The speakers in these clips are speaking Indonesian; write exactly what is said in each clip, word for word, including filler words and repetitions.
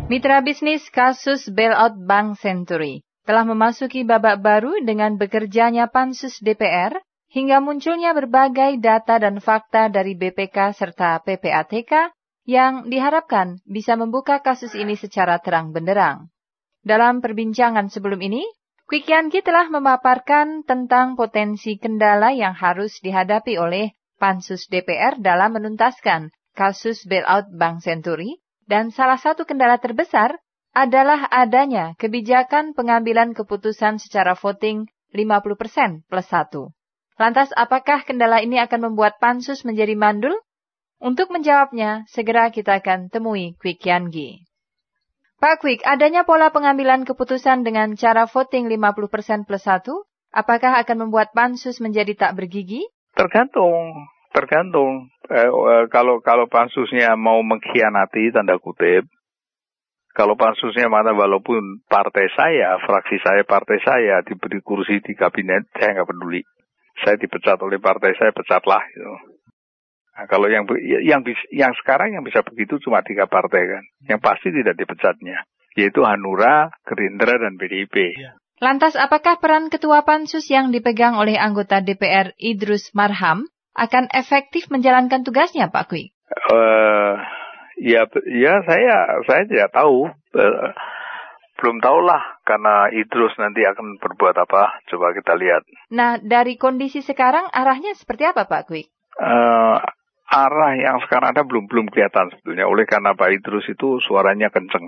Mitra bisnis kasus bailout Bank Senturi telah memasuki babak baru dengan bekerjanya Pansus D P R hingga munculnya berbagai data dan fakta dari B P K serta P P A T K yang diharapkan bisa membuka kasus ini secara terang benderang. Dalam perbincangan sebelum ini, Kwik Yangi telah memaparkan tentang potensi kendala yang harus dihadapi oleh Pansus D P R dalam menuntaskan kasus bailout Bank Senturi, dan salah satu kendala terbesar adalah adanya kebijakan pengambilan keputusan secara voting lima puluh persen plus satu. Lantas apakah kendala ini akan membuat Pansus menjadi mandul? Untuk menjawabnya, segera kita akan temui Kwik Yangi. Pak Kwik, adanya pola pengambilan keputusan dengan cara voting lima puluh persen plus satu, apakah akan membuat Pansus menjadi tak bergigi? Tergantung, tergantung. Eh, eh, kalau kalau pansusnya mau mengkhianati tanda kutip, kalau pansusnya mana walaupun partai saya, fraksi saya, partai saya diberi kursi di kabinet, saya nggak peduli. Saya dipecat oleh partai saya, pecatlah. Gitu. Nah, kalau yang yang yang sekarang yang bisa begitu cuma tiga partai kan, yang pasti tidak dipecatnya, yaitu Hanura, Gerindra dan P D I P. Lantas apakah peran ketua Pansus yang dipegang oleh anggota D P R Idrus Marham akan efektif menjalankan tugasnya, Pak Kwik? Uh, ya, ya saya saya tidak tahu, uh, belum tahulah karena Idrus nanti akan berbuat apa. Coba kita lihat. Nah, dari kondisi sekarang arahnya seperti apa, Pak Kwik? Uh, arah yang sekarang ada belum belum kelihatan sebetulnya. Oleh karena Pak Idrus itu suaranya kenceng,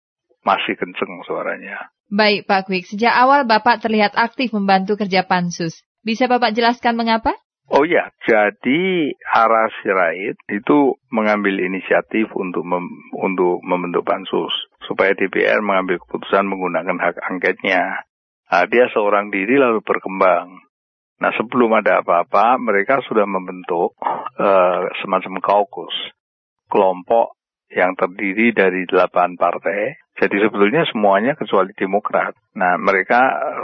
masih kenceng suaranya. Baik, Pak Kwik. Sejak awal Bapak terlihat aktif membantu kerja Pansus. Bisa Bapak jelaskan mengapa? Oh ya, jadi Ara Sirait itu mengambil inisiatif untuk mem, untuk membentuk Pansus supaya D P R mengambil keputusan menggunakan hak angketnya. Nah, dia seorang diri lalu berkembang. Nah, sebelum ada apa-apa, mereka sudah membentuk uh, semacam kaukus, kelompok yang terdiri dari delapan partai. Jadi sebetulnya semuanya kecuali Demokrat. Nah, mereka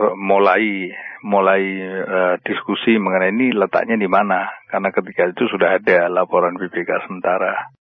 mulai mulai uh, diskusi mengenai ini letaknya di mana, karena ketika itu sudah ada laporan B P K sementara.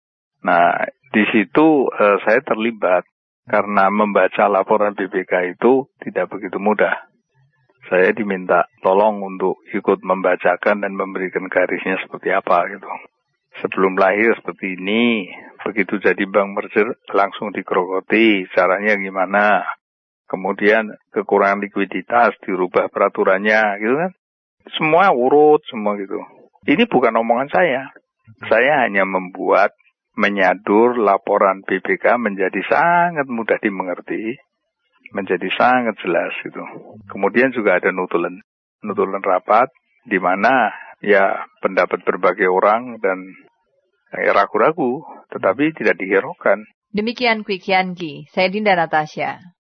Nah, di situ uh, saya terlibat karena membaca laporan B P K itu tidak begitu mudah. Saya diminta tolong untuk ikut membacakan dan memberikan garisnya seperti apa gitu. Sebelum lahir seperti ini, begitu jadi bank merger langsung digerogoti, caranya gimana? Kemudian kekurangan likuiditas dirubah peraturannya, gitu kan? Semua urut, semua gitu. Ini bukan omongan saya. Saya hanya membuat, menyadur laporan B P K menjadi sangat mudah dimengerti, menjadi sangat jelas gitu. Kemudian juga ada nutulen, nutulen rapat, di mana ya pendapat berbagai orang dan ya, ragu-ragu, tetapi tidak dihiraukan. Demikian Kwik Yangi, saya Dinda Natasha.